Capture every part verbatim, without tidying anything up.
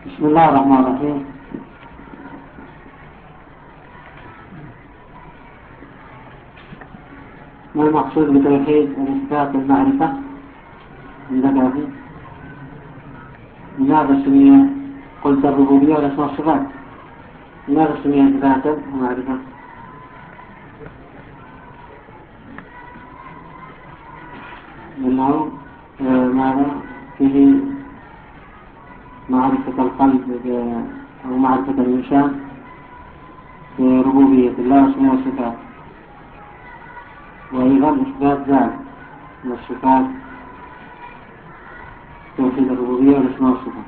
بسم الله الرحمن الرحيم. ما المقصود بتوحيد الإثبات والمعرفة؟ عندك فيه لماذا سمي قلت الربوبية والأسماء والصفات؟ لماذا سمي إثباتا ومعرفة؟ لأنه ماذا فيه معرفة القلب أو معرفة الإنسان بربوبية الله واسمه وصفاته، وأيضا إثبات ذلك من الصفات توحيد الربوبية والأسماء والصفات.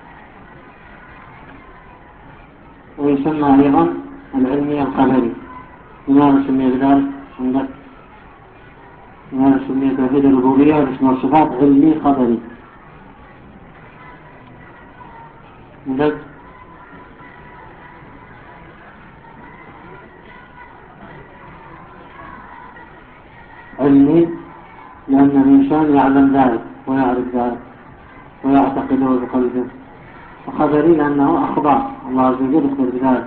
ويسمى أيضا العلمي القدري. لماذا سمي بذلك؟ عندك لماذا سمي توحيد الربوبية والأسماء والصفات علمي قدري؟ عندك علمي لأن الإنسان يعلم ذلك ويعرف ذلك ويعتقده بقلبه، وقدري لأنه أخبار الله عز وجل يخبر بذلك.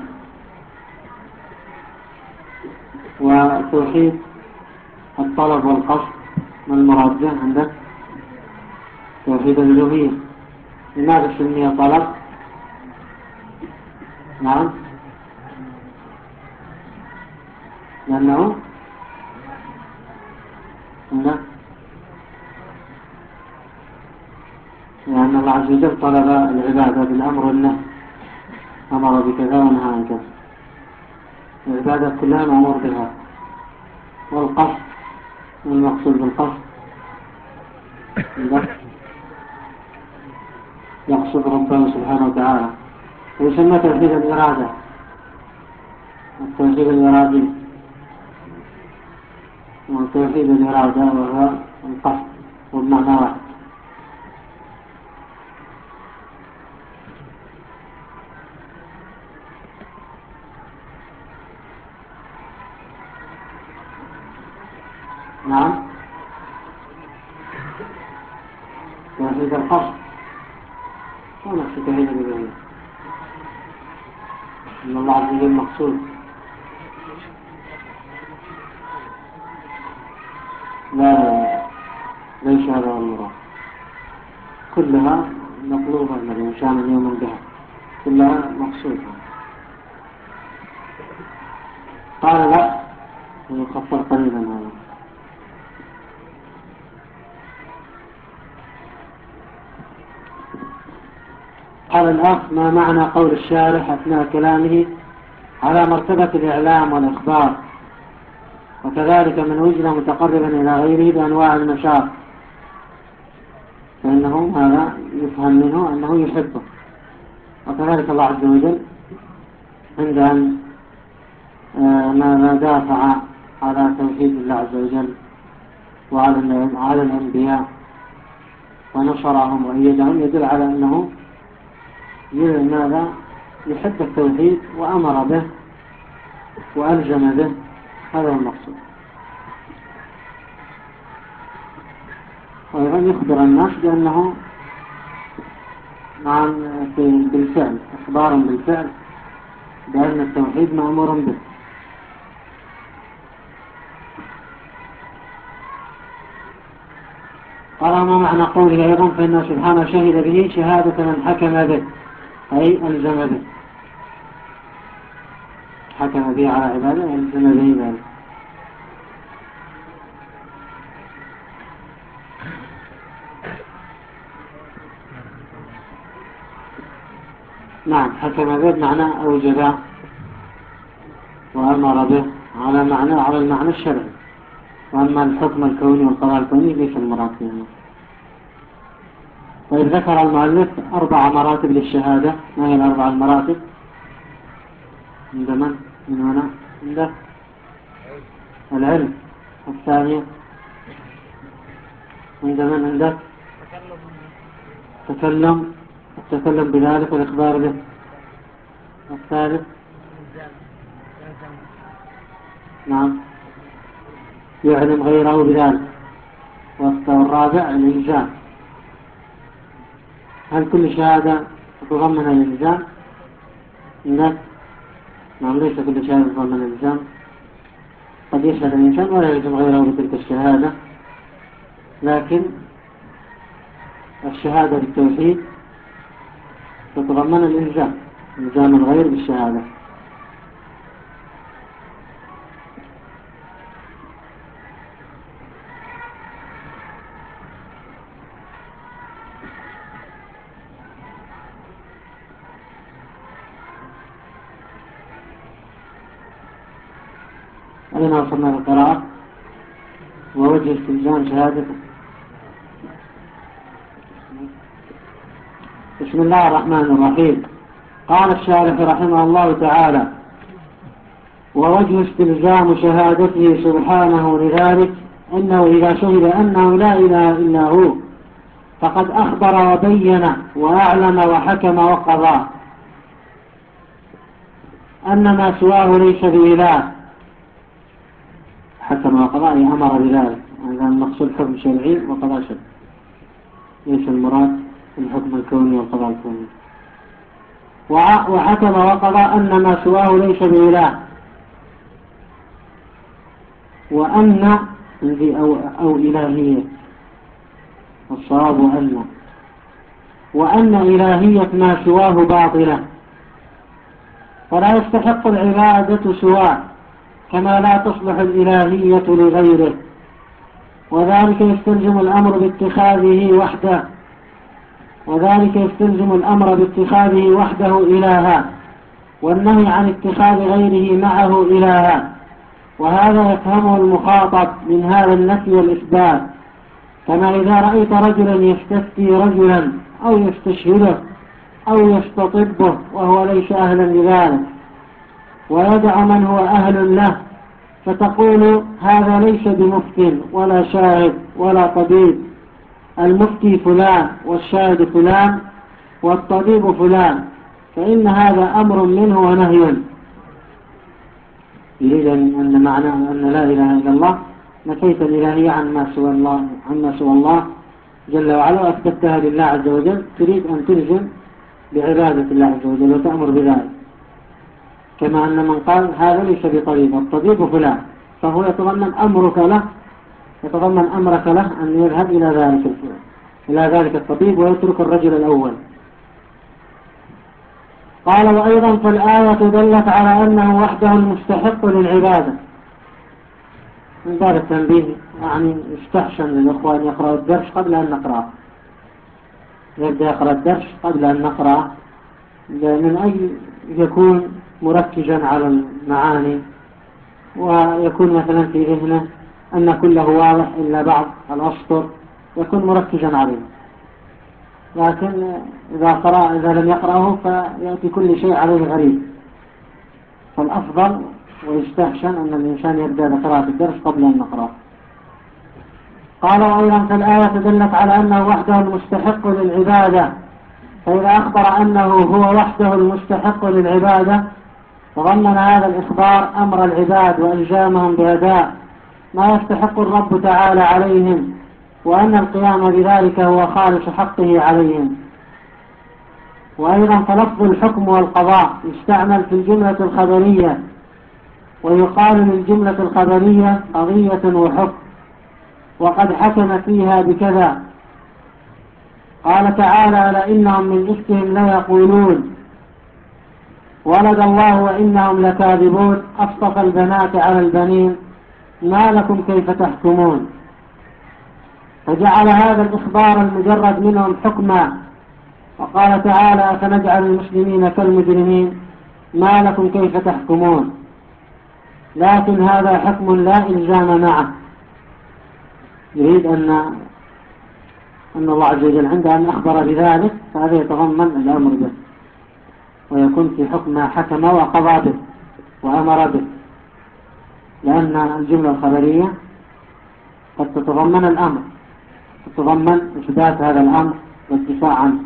وتوحيد الطلب والقصد من المراد به عندك توحيد الألوهية. لماذا سمي طلب؟ نعم لأنه عندك لأن الله عز وجل طلب العبادة بالأمر والنهي، أمر بكذا ونهى عن كذا، العبادة كلها مأمور بها. والقصد المقصود بالقصد يقصد ربنا سبحانه وتعالى، ويسمى توحيد الإرادة، التوحيد الإرادي وتوحيد الإرادة وهو القصد والمعنى واحد. نعم توحيد القصد ونفس توحيد الإلوهية، إن الله عز وجل مقصود. لا ليس هذا المراد، كلها مطلوبة من الإنسان اليوم بها، كلها مقصودة. قال لا يخفر قليلا هذا. قال الأخ ما معنى قول الشارح أثناء كلامه على مرتبة الإعلام والإخبار، وكذلك من وجد متقربا إلى غيره بأنواع النشاط، فإنه هذا يفهم منه أنه يحبه. وكذلك الله عز وجل عند أن ما دافع على توحيد الله عز وجل وعلى الأنبياء ونصرهم وأيدهم يدل على أنه ماذا يحب التوحيد وأمر به وألزم به، هذا المقصود. وأيضا يخبر الناس بأنه نعم بالفعل، إخبار بالفعل بأن التوحيد مأمور به. قال ما معنى قوله أيضا فإنه سبحانه شهد به شهادة من حكم به، أي ألزم به، حكم به على عباده ألزم به ذلك. نعم حكم به بمعنى أوجب وأمر به على معنى على المعنى الشرعي، وأما الحكم الكوني والقضاء الكوني ليس المراد فيه. طيب ذكر المؤلف أربع مراتب للشهادة. ما هي الأربع المراتب؟ عند من؟ من هنا؟ عنده العلم. الثانية عند من؟ عنده تكلم، التكلم بذلك والإخبار به. الثالث نعم يعلم غيره بذلك. والرابع الإلزام. هل كل شهادة تتضمن الإلزام؟ لا، نعم، ليس كل شهادة تتضمن الإلزام. قد يشهد الإنسان ولا يلزم غيره بتلك الشهادة، لكن الشهادة بالتوحيد تتضمن الإلزام، إلزام الغير بالشهادة. أين وصلنا بالقراءة؟ ووجه استلزام شهادة. بسم الله الرحمن الرحيم. قال الشارح رحمه الله تعالى: ووجه استلزام شهادته سبحانه لذلك أنه إذا شهد أنه لا إله إلا هو فقد أخبر وبين وأعلم وحكم وقضى أن ما سواه ليس بإله. حكم وقضى أي أمر بذلك، هذا المقصود حكم شرعي وقضاء شرعي، ليس المراد الحكم الكوني والقضاء الكوني. وحكم وقضى أن ما سواه ليس بإله، وأن أو, أو إلهية، الصواب أن وأن إلهية ما سواه باطلة، فلا يستحق العبادة سواه، كما لا تصلح الإلهية لغيره، وذلك يستلزم الأمر باتخاذه وحده وذلك يستلزم الأمر باتخاذه وحده إلها، والنهي عن اتخاذ غيره معه إلها. وهذا يفهمه المخاطب من هذا النفي والإثبات، كما إذا رأيت رجلا يستفتي رجلا أو يستشهده أو يستطبه وهو ليس أهلا لذلك، ويدع من هو أهل له، فتقول هذا ليس بمفتٍ ولا شاهد ولا طبيب، المفتي فلان والشاهد فلان والطبيب فلان، فإن هذا أمر منه ونهي. يريد أن معنى أن لا إله إلا الله نفيت الإلهية عما سوى الله عما سوى الله جل وعلا وأثبتها لله عز وجل، تريد أن تلزم بعبادة الله عز وجل وتأمر بذلك، كما أن من قال هذا ليس بطبيب الطبيب فلان، فهو يتضمن أمرك له يتضمن أمرك له أن يذهب إلى ذلك إلى ذلك الطبيب ويترك الرجل الأول. قال: وأيضا فالآية دلت على أنه وحده المستحق للعبادة. من باب التنبيه، يعني استحسن للأخوة أن يقرأوا الدرس قبل أن نقرأه، يبدأ يقرأ الدرس قبل أن نقرأه من أجل يكون مركزا على المعاني، ويكون مثلا في ذهنه أن كله واضح إلا بعض الأسطر، يكون مركزا عليه. لكن إذا قرأ إذا لم يقرأه فيأتي كل شيء عليه غريب، فالأفضل ويستحسن أن الإنسان يبدأ بقراءة الدرس قبل أن نقرأه. قال: وأيضا فالآية دلت على أنه وحده المستحق للعبادة، فإذا أخبر أنه هو وحده المستحق للعبادة تضمن هذا الإخبار أمر العباد وإلزامهم بأداء ما يستحق الرب تعالى عليهم، وأن القيام بذلك هو خالص حقه عليهم. وأيضا فلفظ الحكم والقضاء يستعمل في الجملة الخبرية، ويقال للجملة الخبرية قضية وحكم، وقد حكم فيها بكذا. قال تعالى: لئنهم من إفكهم ليقولون ولد الله وإنهم لكاذبون أصطفى البنات على البنين ما لكم كيف تحكمون. فجعل هذا الإخبار المجرد منهم حكما، وقال تعالى: أفنجعل المسلمين كالمجرمين ما لكم كيف تحكمون. لكن هذا حكم لا إلزام معه، يريد أن أن الله عز وجل عنده أن أخبر بذلك، فهذا يتضمن الأمر به، ويكون في حكم ما حكم وقضى به وأمر به، لأن الجملة الخبرية قد تتضمن الأمر، تتضمن إثبات هذا الأمر والدفاع عنه.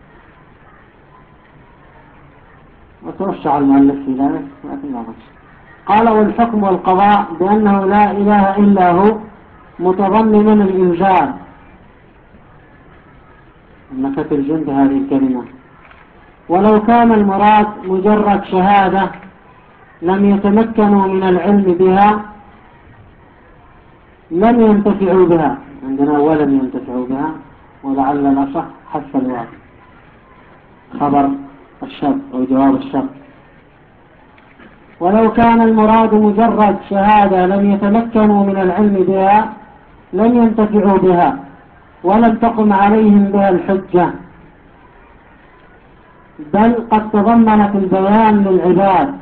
وتوسع المؤلف في ذلك لكن لا بأس. قال: والحكم والقضاء بأنه لا إله إلا هو متضمن الإلزام. أنك تلزم بهذه الكلمة ولو كان المراد مجرد شهادة لم يتمكنوا من العلم بها لم ينتفعوا بها. عندنا ولم ينتفعوا بها، ولعل الأصح حذف الواو، خبر الشرط أو جواب الشرط. ولو كان المراد مجرد شهادة لم يتمكنوا من العلم بها لم ينتفعوا بها ولم تقم عليهم بها الحجة، بل قد تضمنت البيان للعباد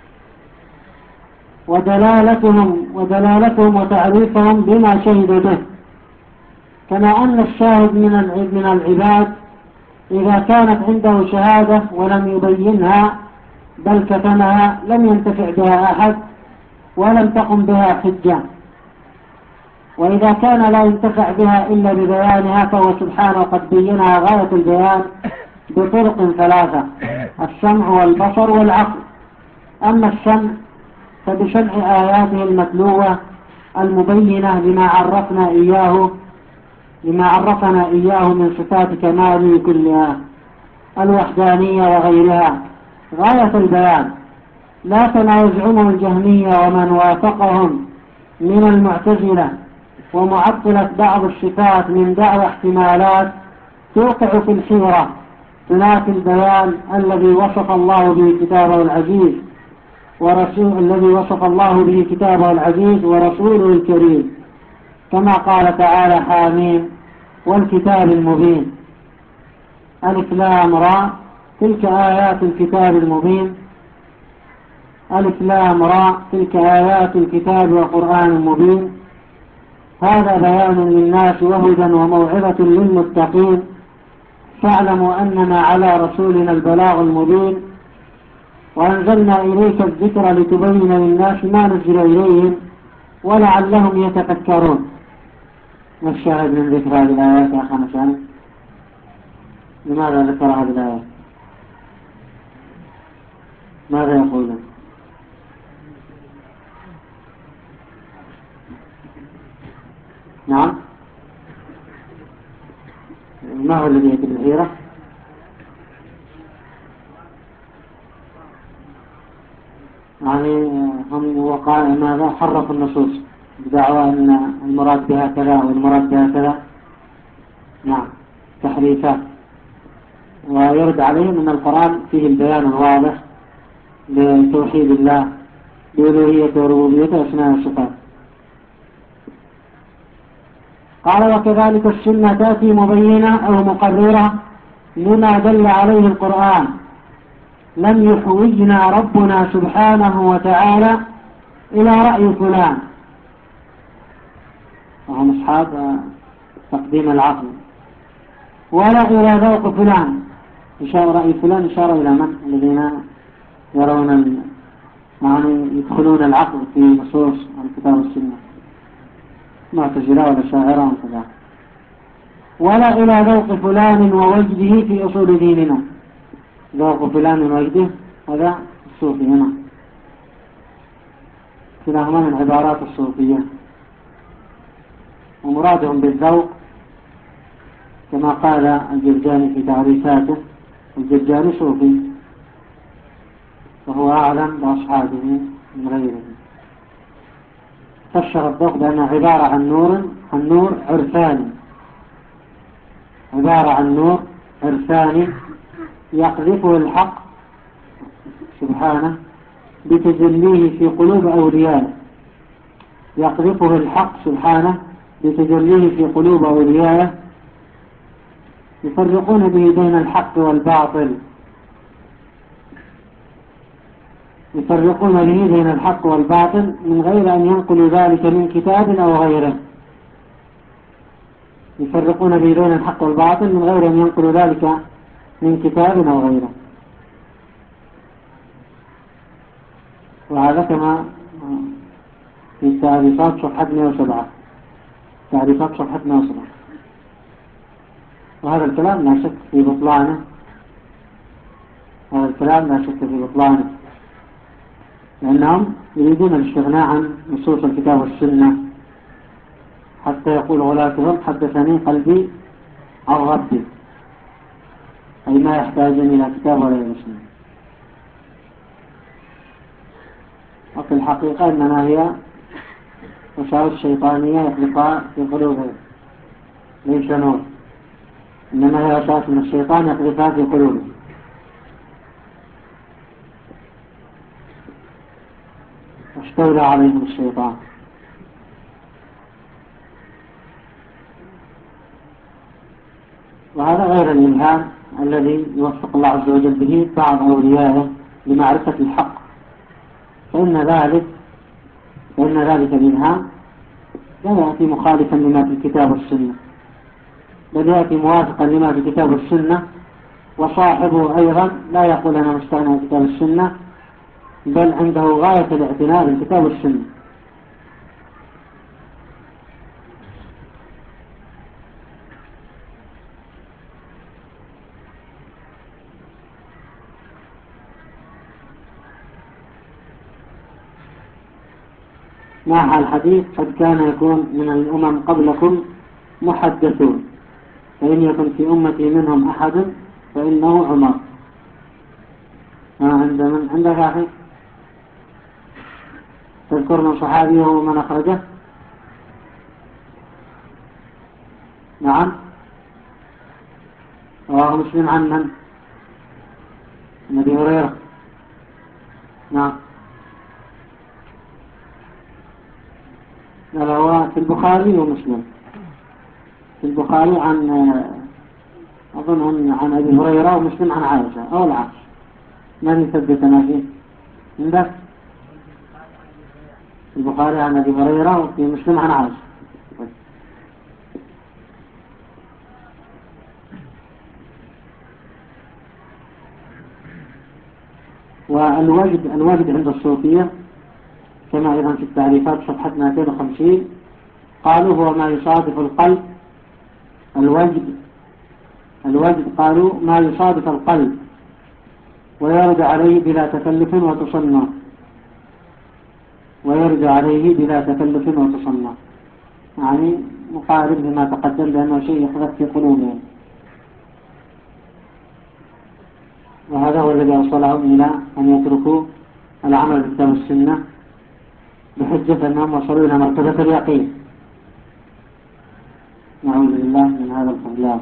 ودلالتهم ودلالتهم وتعريفهم بما شهدوا به، كما أن الشاهد من العباد إذا كانت عنده شهادة ولم يبينها بل كتمها لم ينتفع بها أحد ولم تقم بها حجة، وإذا كان لا ينتفع بها إلا ببيانها فهو سبحانه قد بينها غاية البيان بطرق ثلاثة: السمع والبصر والعقل. أما السمع فبسمع آياته المتلوة المبينة لما عرفنا إياه لما عرفنا إياه من صفات كماله كلها الوحدانية وغيرها غاية البيان، لا كما يزعمه الجهمية ومن وافقهم من المعتزلة ومعطلة بعض الصفات من دعوى احتمالات توقع في الحيرة تنافي البيان الذي وصف الله به كتابه العزيز ورسول الذي وصف الله به كتابه العزيز ورسوله الكريم، كما قال تعالى: حاميم والكتاب المبين. ألف لام را تلك آيات الكتاب المبين. ألف لام را تلك آيات الكتاب وقرآن مبين. هذا بيان للناس وهدى وموعظة للمتقين، فاعلموا أننا على رسولنا البلاغ المبين، وأنزلنا إليك الذكر لتبين للناس ما نزل إليهم ولعلهم يتفكرون. ما الشاهد من ذكر هذه الآيات يا أخي مشاهد؟ لماذا ذكر هذه الآيات؟ ماذا يقولون؟ نعم، ما هو الذي يأتي بالحيرة؟ يعني هم وقع ماذا حرفوا النصوص بدعوى أن المراد بها كذا والمراد بها كذا. نعم، تحريفات. ويرد عليهم أن القرآن فيه البيان الواضح لتوحيد الله بألوهيته وربوبيته وأسماء وصفاته. قال: وكذلك السنة تأتي مبينة أو مقررة لما دل عليه القرآن. لم يحوجنا ربنا سبحانه وتعالى إلى رأي فلان، وهم أصحاب تقديم العقل، ولا إلى ذوق فلان. إشارة رأي فلان إشارة إلى من؟ الذين يرون يعني يدخلون العقل في نصوص الكتاب والسنة، معتزلة ولا شاعرة وكذا. ولا إلى ذوق فلان ووجده في أصول ديننا. ذوق فلان ووجده هذا الصوفي هنا، كلاهما من عبارات الصوفية، ومرادهم بالذوق كما قال الجرجاني في تعريفاته. الجرجاني صوفي وهو أعلم بأصحابه من غيره. فسر الذوق بأنه عبارة عن نور عن نور عرفاني، عبارة عن نور عرفاني يقذفه الحق سبحانه بتجليه في قلوب أوليائه، يقذفه الحق سبحانه بتجليه في قلوب أوليائه، يفرقون به بين الحق والباطل، يفرقون به بين الحق والباطل من غير أن ينقلوا ذلك من كتاب أو غيره. يفرقون به بين الحق والباطل من غير أن ينقلوا ذلك من كتاب أو غيره. وهذا كما في تعريفات صفحة مئة وسبعة، تعريفات صفحة مئة وسبعة. وهذا الكلام لا شك في بطلانه، هذا الكلام لا شك في بطلانه، لأنهم يريدون الاستغناء عن نصوص الكتاب والسنة، حتى يقول غلاتهم: حدثني قلبي عن ربي. أي ما يحتاجون إلى كتاب ولا إلى سنة. وفي الحقيقة إنما هي وساوس شيطانية يخلقها في قلوبهم، ليس نور، إنما هي وساوس من الشيطان يخلقها في قلوبهم. واستولى عليهم الشيطان. وهذا غير الإلهام الذي يوفق الله عز وجل به بعض أوليائه لمعرفة الحق، فإن ذلك فإن ذلك الإلهام لا يأتي مخالفا لما في الكتاب والسنة، بل يأتي موافقا لما في الكتاب والسنة، وصاحبه أيضا لا يقول أنا مستغني عن الكتاب والسنة، بل عنده غاية الاعتناء بالكتاب والسنة. مع الحديث قد كان يكون من الأمم قبلكم محدثون، فإن يكن في أمتي منهم أحد فإنه عمر. ما عند من عندك أخي تذكر من صحابي ومن أخرجه؟ نعم. رواه مسلم عن من؟ أبي هريرة. نعم. لا، هو في البخاري ومسلم. في البخاري عن أظن عن أبي هريرة، ومسلم عن عائشة أو العكس، من يثبتنا فيه عندك؟ في البخاري عن أبي هريرة وفي مسلم عن عائشة. والوجد الوجد عند الصوفية كما أيضا في التعريفات صفحة مئتين وخمسين قالوا هو ما يصادف القلب. الوجد الوجد قالوا ما يصادف القلب ويرد عليه بلا تكلف وتصنع، ويرد عليه بلا تكلف وتصنع، يعني مقارب لما تقدم بأنه شيء يحدث في قلوبهم. وهذا هو الذي أوصلهم إلى أن يتركوا العمل بالكتاب والسنة بحجة أنهم وصلوا إلى مرتبة اليقين. نعوذ بالله من هذا الخذلان.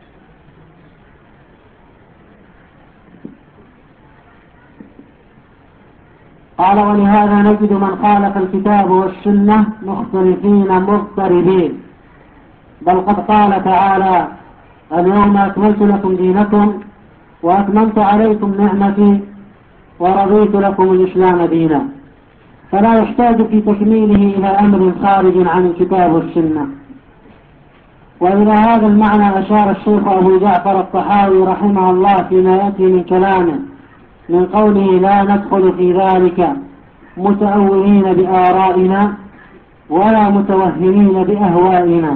قال ولهذا نجد من خالف الكتاب والسنة مختلفين مضطربين، بل قد قال تعالى اليوم أكملت لكم دينكم وأتممت عليكم نعمتي ورضيت لكم الإسلام دينا، فلا يحتاج في تكميله إلى أمر خارج عن الكتاب والسنة. وإلى هذا المعنى أشار الشيخ أبو جعفر الطحاوي رحمه الله فيما يأتي من كلامه من قوله لا ندخل في ذلك متأولين بآرائنا ولا متوهمين بأهوائنا.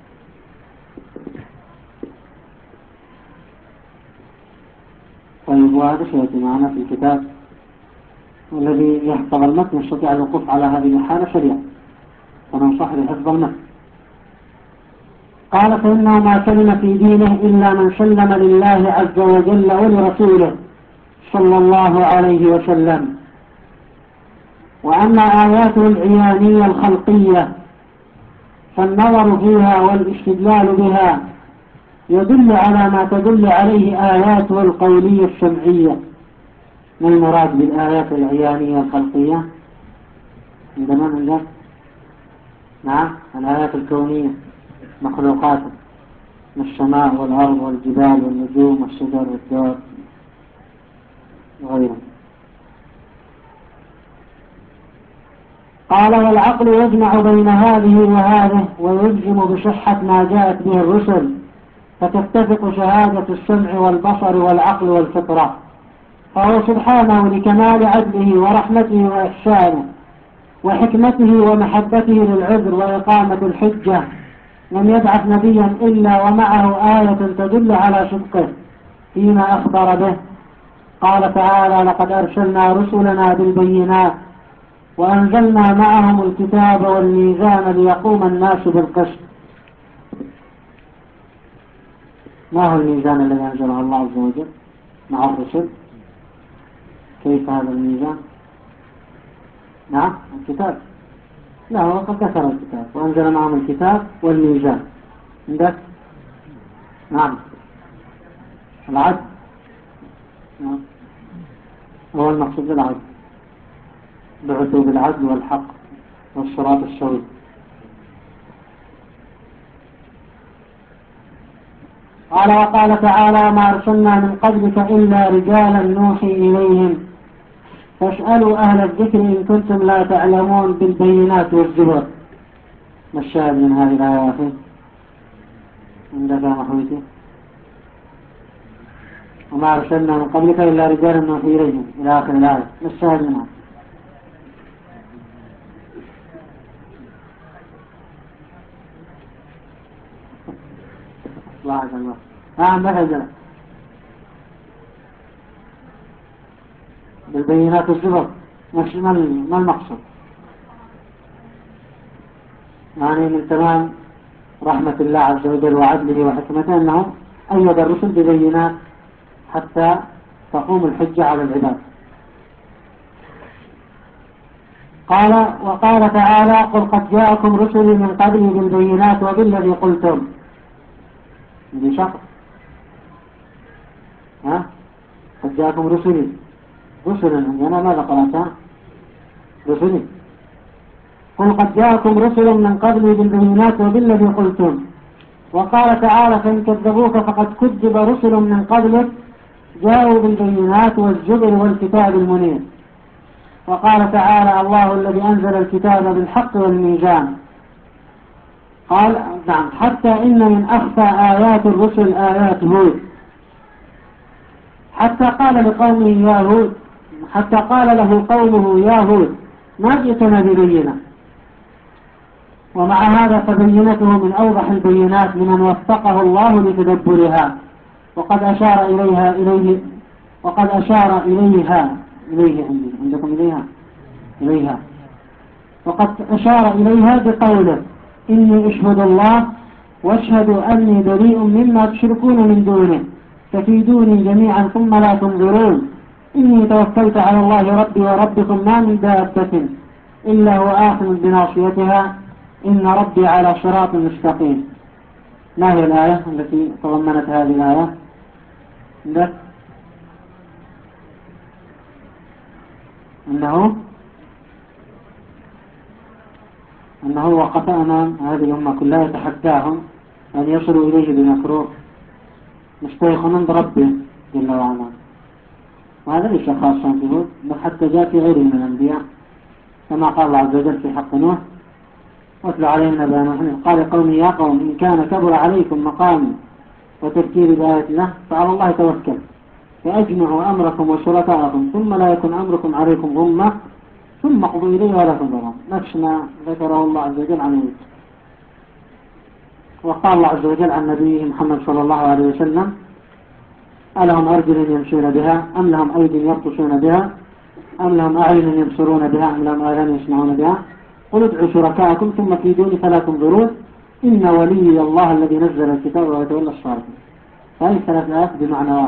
طيب، وهذا سيأتي معنا في الكتاب، والذي يحفظ المتن يستطيع الوقوف على هذه الحالة سريعا، وننصح بحفظ المتن. قال فإنه ما سلم في دينه إلا من سلم لله عز وجل ولرسوله صلى الله عليه وسلم. وأما آياته العيانية الخلقية فالنظر فيها والاستدلال بها يدل على ما تدل عليه آياته القولية السمعية. ما المراد بالآيات العيانية الخلقية؟ عندما نقول نعم الآيات الكونية مخلوقات من السماء والأرض والجبال والنجوم والشجر والدور وغيره. قال والعقل يجمع بين هذه وهذه ويجزم بصحة ما جاءت به الرسل، فتتفق شهادة السمع والبصر والعقل والفطرة. فهو سبحانه لكمال عدله ورحمته وإحسانه وحكمته ومحبته للعذر وإقامة الحجة لم يبعث نبيا إلا ومعه آية تدل على صدقه فيما أخبر به. قال تعالى لقد أرسلنا رسلنا بالبينات وأنزلنا معهم الكتاب والميزان ليقوم الناس بالقسط. ما هو الميزان الذي أنزله الله عز وجل مع الرسل؟ كيف هذا الميزان؟ نعم الكتاب. لا هو قد ذكر الكتاب وأنزل معهم الكتاب والميزان. عندك؟ نعم العدل. نعم هو المقصود بالعدل، بعثوا بالعدل والحق والصراط السوي. قال وقال تعالى ما أرسلنا من قبلك إلا رجالا نوحي إليهم فاسألوا أهل الذكر إن كنتم لا تعلمون بالبينات والزبر. ما الشاهد من هذه الآية يا أخي؟ عندك يا محويتي؟ وما أرسلنا من قبلك إلا رجالا نوحي إليهم إلى آخر الآية. ما الشاهد منها؟ الله عز وجل. نعم مثلا بالبينات والزبر. ما المقصود؟ يعني من تمام رحمة الله عز وجل وعدله وحكمته أنه أيد الرسل ببينات حتى تقوم الحجة على العباد. قال وقال تعالى قل قد جاءكم رسلي من قبلي بالبينات وبالذي قلتم. دي شخص ها قد جاءكم رسلي رسلا عندنا ماذا قرأتها؟ رسلي. قل قد جاءكم رسل من قبلي بالبينات وبالذي قلتم. وقال تعالى فإن كذبوك فقد كذب رسل من قبلك جاءوا بالبينات والزبر والكتاب المنير. وقال تعالى الله الذي أنزل الكتاب بالحق والميزان. قال نعم حتى إن من أخفى آيات الرسل آيات هود، حتى قال لقومه يا هود حتى قال له قومه يا هود ما جئتنا ببينة. ومع هذا فبينته من أوضح البينات لمن وفقه الله لتدبرها، وقد أشار إليها إليه وقد أشار إليها إليه عندي عندكم إليها إليها وقد أشار إليها بقوله إني أشهد الله واشهد أني بريء مما تشركون من دونه فكيدوني جميعا ثم لا تنظرون إني توكلت على الله ربي وربكم ما من دابة إلا هو آخذ بناصيتها إن ربي على صراط مستقيم. ما هي الآية التي تضمنت هذه الآية؟ عندك أنه أنه وقف أمام هذه الأمة كلها يتحداهم أن يصلوا إليه بمكروه مستيقنا بربه جل وعلا. وهذا ليس خاصا به بل حتى جاء في غيره من الأنبياء كما قال الله عز وجل في حق نوح واتل عليهم نبأ نوح قال قومي يا قوم إن كان كبر عليكم مقامي وتذكيري بآيات الله فعلى الله توكل فأجمعوا أمركم وشركاءكم ثم لا يكن أمركم عليكم غمة ثم اقضوا إليه ولا تنظرون. نفس ما ذكره الله عز وجل عن يوسف. وقال الله عز وجل عن نبيه محمد صلى الله عليه وسلم ألهم أرجل يمشون بها أم لهم أيدي يبطشون بها أم لهم أعين يبصرون بها أم لهم آذان يسمعون بها قل ادعوا شركاءكم ثم كيدوني فلا تنظرون إن ولي الله الذي نزل الكتاب ويتولى الصالحين. هذه ثلاث آيات بمعنى واحد.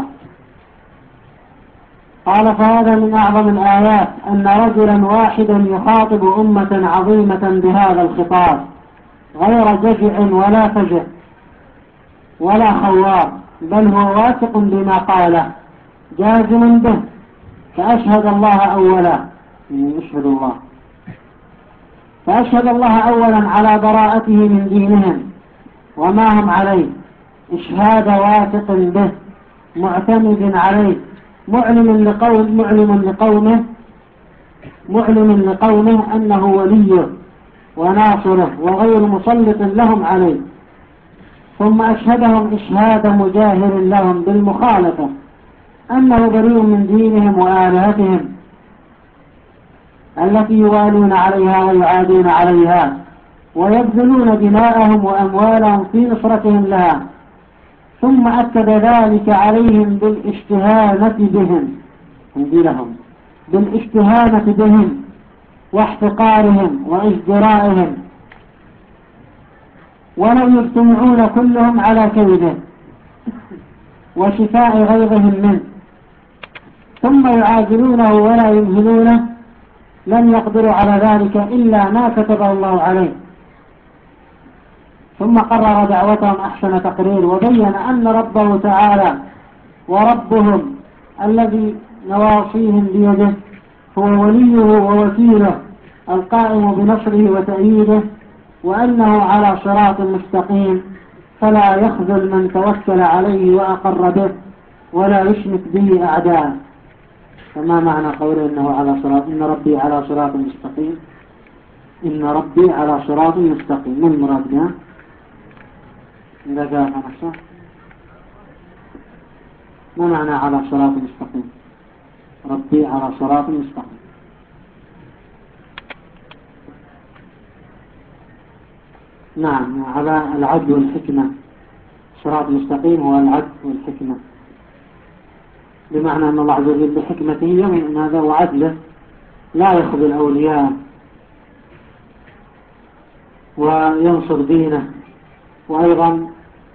قال فهذا من أعظم الآيات أن رجلا واحدا يخاطب أمة عظيمة بهذا الخطاب غير جزع ولا فجع ولا خوار بل هو واثق بما قاله جازم به فأشهد الله أولا يشهد الله فأشهد الله أولا على براءته من دينهم وما هم عليه إشهاد واثق به معتمد عليه معلم لقوم معلم لقومه معلم لقومه أنه وليه وناصره وغير مسلط لهم عليه. ثم أشهدهم إشهاد مجاهر لهم بالمخالفة أنه بريء من دينهم وآلهتهم التي يوالون عليها ويعادون عليها ويبذلون دماءهم وأموالهم في نصرتهم لها. ثم أكد ذلك عليهم بالاستهانة بهم لهم بالاستهانة بهم واحتقارهم وازدرائهم ولو يجتمعون كلهم على كيده وشفاء غيظهم منه، ثم يعاجلونه ولا يمهلونه، لم يقدروا على ذلك إلا ما كتبه الله عليه. م قرر دعوتهم أحسن تقرير، وبين أن ربه تعالى وربهم الذي نواصيهم بيده هو وليه ووكيله القائم بنصره وتأييده، وأنه على صراط مستقيم، فلا يخذل من توكل عليه وأقر به، ولا يشمت به أعداء. فما معنى قوله إنه على صراط، إن ربي على صراط مستقيم؟ إن ربي على صراط مستقيم، من المراد بها؟ إذا جاء نفسه ما معنى على صراط مستقيم؟ ربي على صراط مستقيم. نعم، على العدل والحكمة. صراط مستقيم هو العدل والحكمة، بمعنى أن الله عز وجل بحكمته يمن هذا وعدله لا يخذ الأولياء وينصر دينه، وأيضا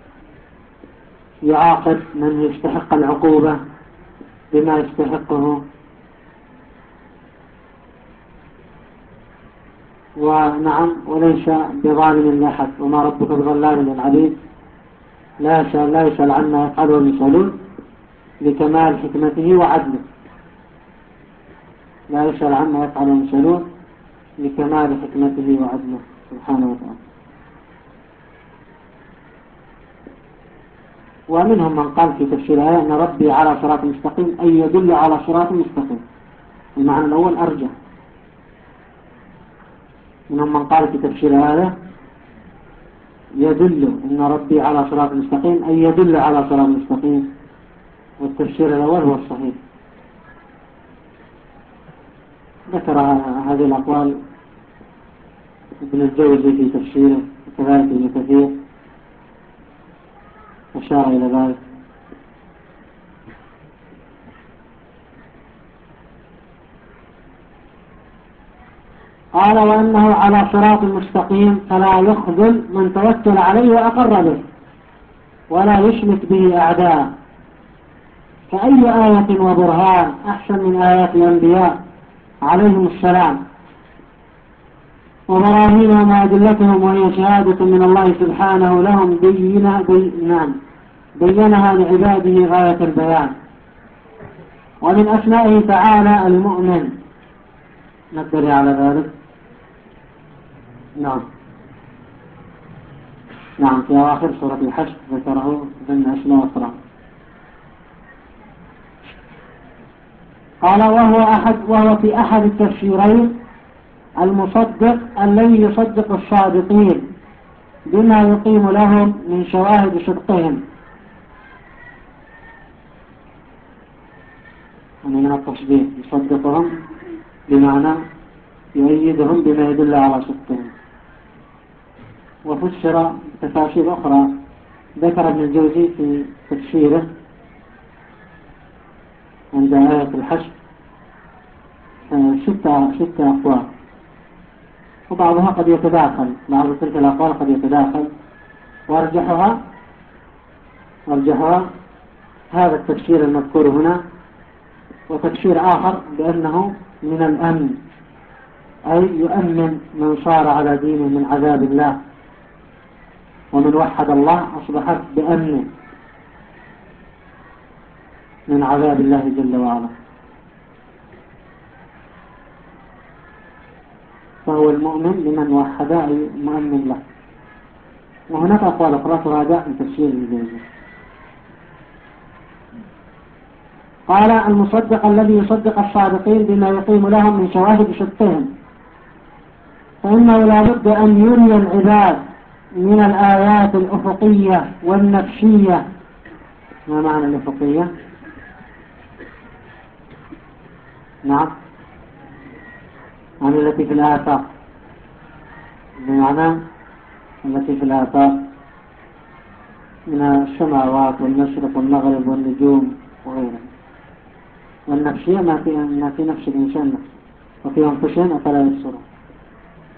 يعاقب من يستحق العقوبة بما يستحقه. ونعم، وليس بظالم لأحد، وما ربك بظلام للعبيد، لا يسأل لا يسأل عما يفعله المسألون، لكمال حكمته وعدله. لا يسأل عما يفعله المسألون لكمال حكمته وعدله سبحانه وتعالى. ومنهم من قال في تفسير الآية أن ربي على صراط مستقيم أي يدل على صراط مستقيم، المعنى الأول أرجح. منهم من قال في تفسير الآية يدل أن ربي على صراط مستقيم أي يدل على صراط مستقيم، والتفسير الأول هو الصحيح. ذكر هذه الأقوال ابن الجوزي في تفسيره، وكذلك ابن كثير أشار إلى ذلك. قال وأنه على صراط مستقيم فلا يخذل من توكل عليه وأقر به، ولا يشمت به أعداء. فأي آية وبرهان أحسن من آيات الأنبياء عليهم السلام وبراهينهم وأدلتهم، وهي شهادة من الله سبحانه لهم بينا بي نعم بينها لعباده غاية البيان. ومن أسمائه تعالى المؤمن، نقدر على ذلك. نعم نعم في أواخر سورة الحشر ذكره ضمن أسماء أخرى. قال وهو أحد وهو في أحد التفسيرين المصدق الذي يصدق الصادقين بما يقيم لهم من شواهد صدقهم، يعني من التصديق يصدقهم بمعنى يؤيدهم بما يدل على صدقهم. وفسر تفاسير أخرى ذكر ابن الجوزي في تفسيره عند آية الحشر ستة ستة أقوال، وبعضها قد يتداخل، بعض تلك الأقوال قد يتداخل، وارجحها وارجحها هذا التفسير المذكور هنا، وتفسير آخر بأنه من الأمن، أي يؤمن من صار على دينه من عذاب الله، ومن وحد الله أصبحت بأمنه من عذاب الله جل وعلا، فهو المؤمن لمن وحد أي مؤمن له. وهناك أقوال أخرى تراجع في تفسير الجوزي. قال المصدق الذي يصدق الصادقين بما يقيم لهم من شواهد صدقهم، فإنه لا بد أن يري العباد من الآيات الأفقية والنفسية. ما معنى الأفقية؟ نعم، عن التي في الآفاق، بمعنى التي في الآفاق من السماوات والمشرق والمغرب والنجوم وغيرها. والنفسية ما في ما في نفس الإنسان نفسه، وفي أنفسهم أفلا يبصرون.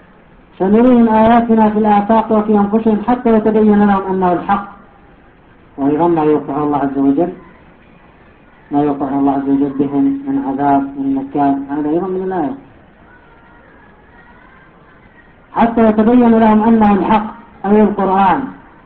سنريهم آياتنا في الآفاق وفي أنفسهم حتى يتبين لهم أنه الحق، وأيضا ما يوقع الله عز وجل ما يوقع الله عز وجل بهم من عذاب من نكال، هذا أيضا من الآية، حتى يتبين لهم أنه الحق أي القرآن،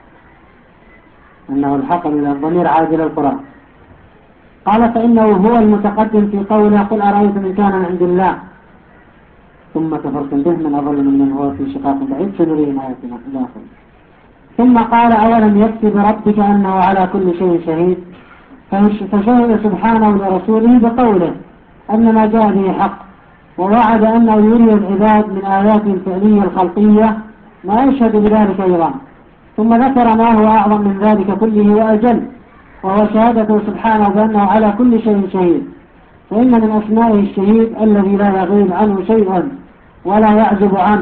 أنه الحق من الضمير عائد إلى القرآن. قال فإنه هو المتقدم في قوله قل أرأيتم إن كان من عند الله ثم كفرتم به من أضل من هو في شقاق بعيد سنريهم آياتنا إلى آخره. ثم قال أولم يكتب بربك أنه على كل شيء شهيد، فشهد سبحانه لرسوله بقوله أن ما جاء به حق، ووعد أنه يري العباد من آيات الفعلية الخلقية ما يشهد بذلك أيضا. ثم ذكر ما هو أعظم من ذلك كله وأجل، وهو شهادته سبحانه بأنه على كل شيء شهيد، فإن من أسمائه الشهيد الذي لا يغيب عنه شيء ولا يعزب عنه.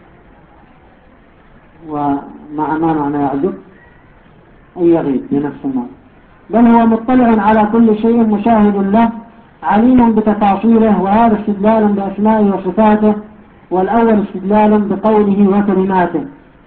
ومع ما معنى يعزب أي يغيب بنفس المعنى، بل هو مطلع على كل شيء مشاهد له عليم بتفاصيله، وهذا استدلال بأسمائه وصفاته، والأول استدلال بقوله وكلماته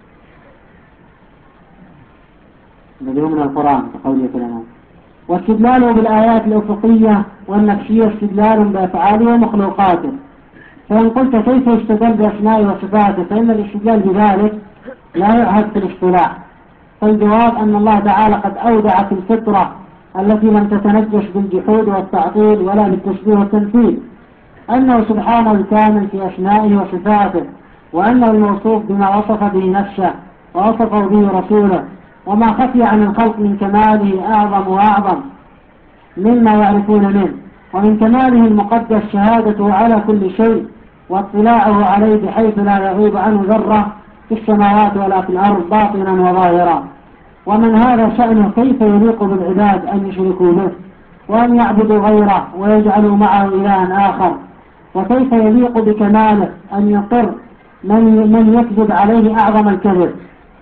الذي من القرآن بقوله وكلماته، واستدلاله بالآيات الأفقية والنفسية استدلال بأفعاله ومخلوقاته. فإن قلت كيف يستدل بأسمائه وصفاته فإن الاستدلال بذلك لا يعهد في الاصطلاح، فالجواب أن الله تعالى قد أودع في الفطرة التي لم تتنجس بالجحود والتعطيل ولا بالتشبيه والتمثيل أنه سبحانه الكامل في أسمائه وصفاته، وأنه الموصوف بما وصف به نفسه ووصفه به رسوله، وما خفي عن الخلق من كماله أعظم وأعظم مما يعرفون منه. ومن كماله المقدس شهادته على كل شيء واطلاعه عليه بحيث لا يغيب عنه ذرة في السماوات ولا في الأرض باطنا وظاهرا. ومن هذا شأنه كيف يليق بالعباد أن يشركوا به وأن يعبدوا غيره ويجعلوا معه إلها آخر، وكيف يليق بكماله أن يقر من, من يكذب عليه أعظم الكذب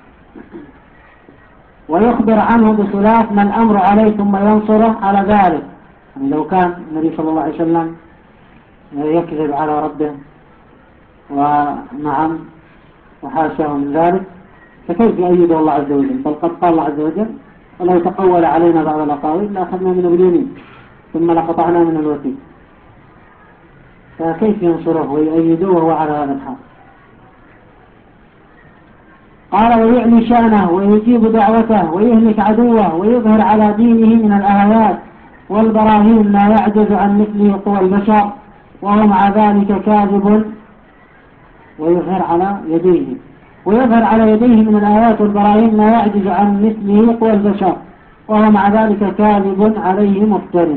ويخبر عنه بخلاف ما الأمر عليه ثم ينصره على ذلك. يعني لو كان النبي صلى الله عليه وسلم يكذب على ربه ونعم وحاشاه من ذلك فكيف يؤيده الله عز وجل؟ بل قد قال الله عز وجل ولو تقول علينا بعض الأقاويل لأخذنا منه باليمين ثم لقطعنا من الوتين. فكيف ينصره ويؤيده وهو على هذا الحال؟ قال ويعلي شأنه ويجيب دعوته ويهلك عدوه ويظهر على دينه من الآيات والبراهين ما يعجز عن مثله قوى البشر، وهو مع ذلك كاذب. ويظهر على يديه ويظهر على يديه من الآيات والبراهين ما يعجز عن مثله قوى البشر، وهو مع ذلك كاذب عليه مفتر.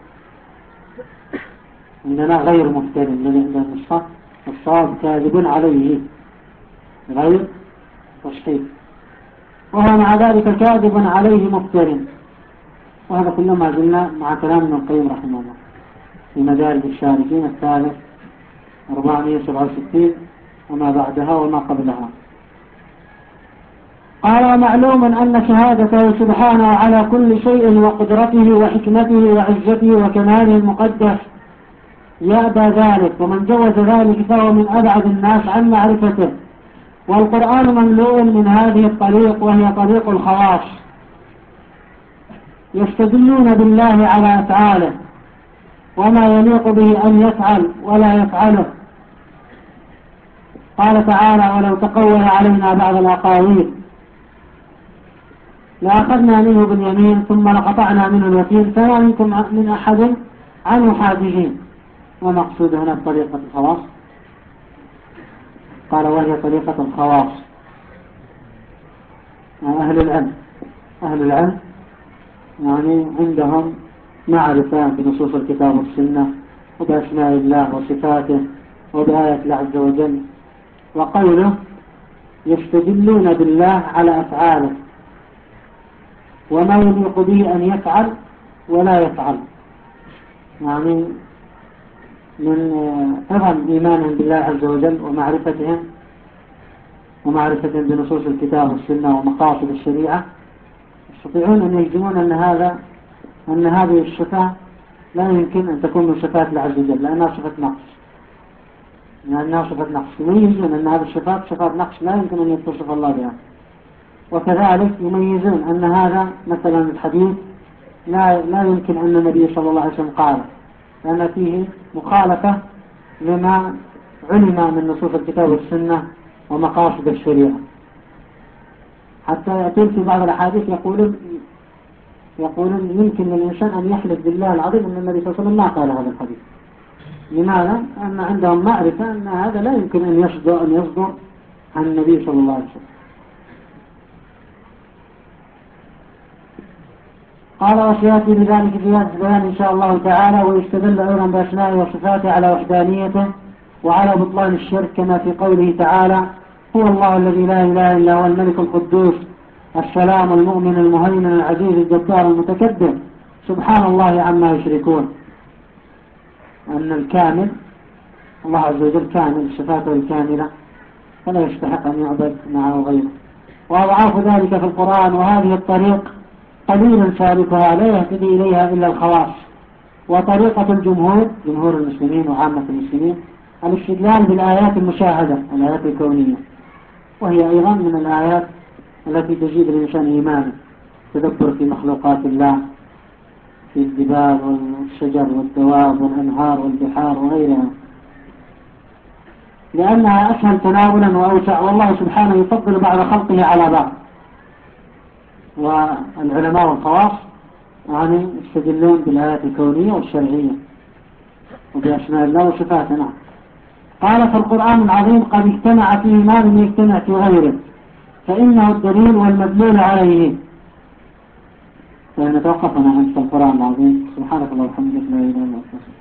عندنا غير مفتر من النسخة الصواب كاذب عليه غير تشخيص، وهو مع ذلك كاذب عليه مفتر. وهذا كله ما زلنا مع كلام ابن القيم رحمه الله في مدارج السالكين الثالث أربعمائة وسبعة وستين وما بعدها وما قبلها. قال معلوم أن شهادته سبحانه على كل شيء وقدرته وحكمته وعزته وكماله المقدس يأبى ذلك، ومن جوز ذلك فهو من أبعد الناس عن معرفته. والقرآن مملوء من هذه الطريق وهي طريق الخواص، يستدلون بالله على أفعاله وما يليق به أن يفعل ولا يفعله. قال تعالى ولو تقول علينا بعض الأقاويل لأخذنا منه باليمين ثم لقطعنا منه الوتين فما منكم من أحد عنه حاجزين. ومقصود هنا طريقة الخواص، قال وهي طريقة الخواص أهل العلم. أهل العلم يعني عندهم معرفة بنصوص الكتاب والسنة وبأسماء الله وصفاته وبآيات الله عز وجل، وقوله يستدلون بالله على أفعاله وما يليق به أن يفعل ولا يفعل، يعني من فهم إيمانهم بالله عز وجل ومعرفتهم ومعرفتهم بنصوص الكتاب والسنة ومقاصد الشريعة يستطيعون أن يجزمون أن هذا أن هذه الصفة لا يمكن أن تكون من صفات الله عز وجل لأنها صفة نقص، لأنها صفة نقص. يميزون أن هذه الصفات صفات نقص لا يمكن أن يتصف الله بها. وكذلك يميزون أن هذا مثلا الحديث لا, لا يمكن أن النبي صلى الله عليه وسلم قال، لأن فيه مخالفة لما علم من نصوص الكتاب والسنة ومقاصد الشريعة. حتى يأتون في بعض الأحاديث يقولون يقولون يمكن للإنسان أن يحلف بالله العظيم أن النبي صلى الله عليه وسلم ما قال هذا الحديث. لماذا؟ أن عندهم معرفة أن هذا لا يمكن أن يصدر أن يصدر عن النبي صلى الله عليه وسلم. قال وسيأتي بذلك في هذا البيان إن شاء الله تعالى. ويستدل أيضا بأسمائه وصفاته على وحدانيته وعلى بطلان الشرك، كما في قوله تعالى: هو الله الذي لا إله إلا هو الملك القدوس السلام المؤمن المهيمن العزيز الجبار المتكبر سبحان الله عما يشركون. أن الكامل الله عز وجل كامل صفاته الكاملة فلا يستحق أن يعبد معه غيره. وأضعاف ذلك في القرآن، وهذه الطريق قليل سالكها لا يهتدي إليها إلا الخواص. وطريقة الجمهور جمهور المسلمين وعامة المسلمين الاستدلال بالآيات المشاهدة الآيات الكونية، وهي أيضا من الآيات التي تزيد الإنسان إيمانا، تدبر في مخلوقات الله، في الجبال والشجر والدواب والأنهار والبحار وغيرها، لأنها أسهل تناولا وأوسع، والله سبحانه يفضل بعض خلقه على بعض. والعلماء والخواص يعني يستدلون بالآيات الكونية والشرعية وبأسماء الله وصفاته. نعم. قال: فالقرآن العظيم قد اجتمع فيه ما لم يجتمع في غيره، فإنه الدليل والمدلول عليه. فنتوقفنا عند القرآن العظيم. سبحانك اللهم وبحمدك لا إله إلا أنت.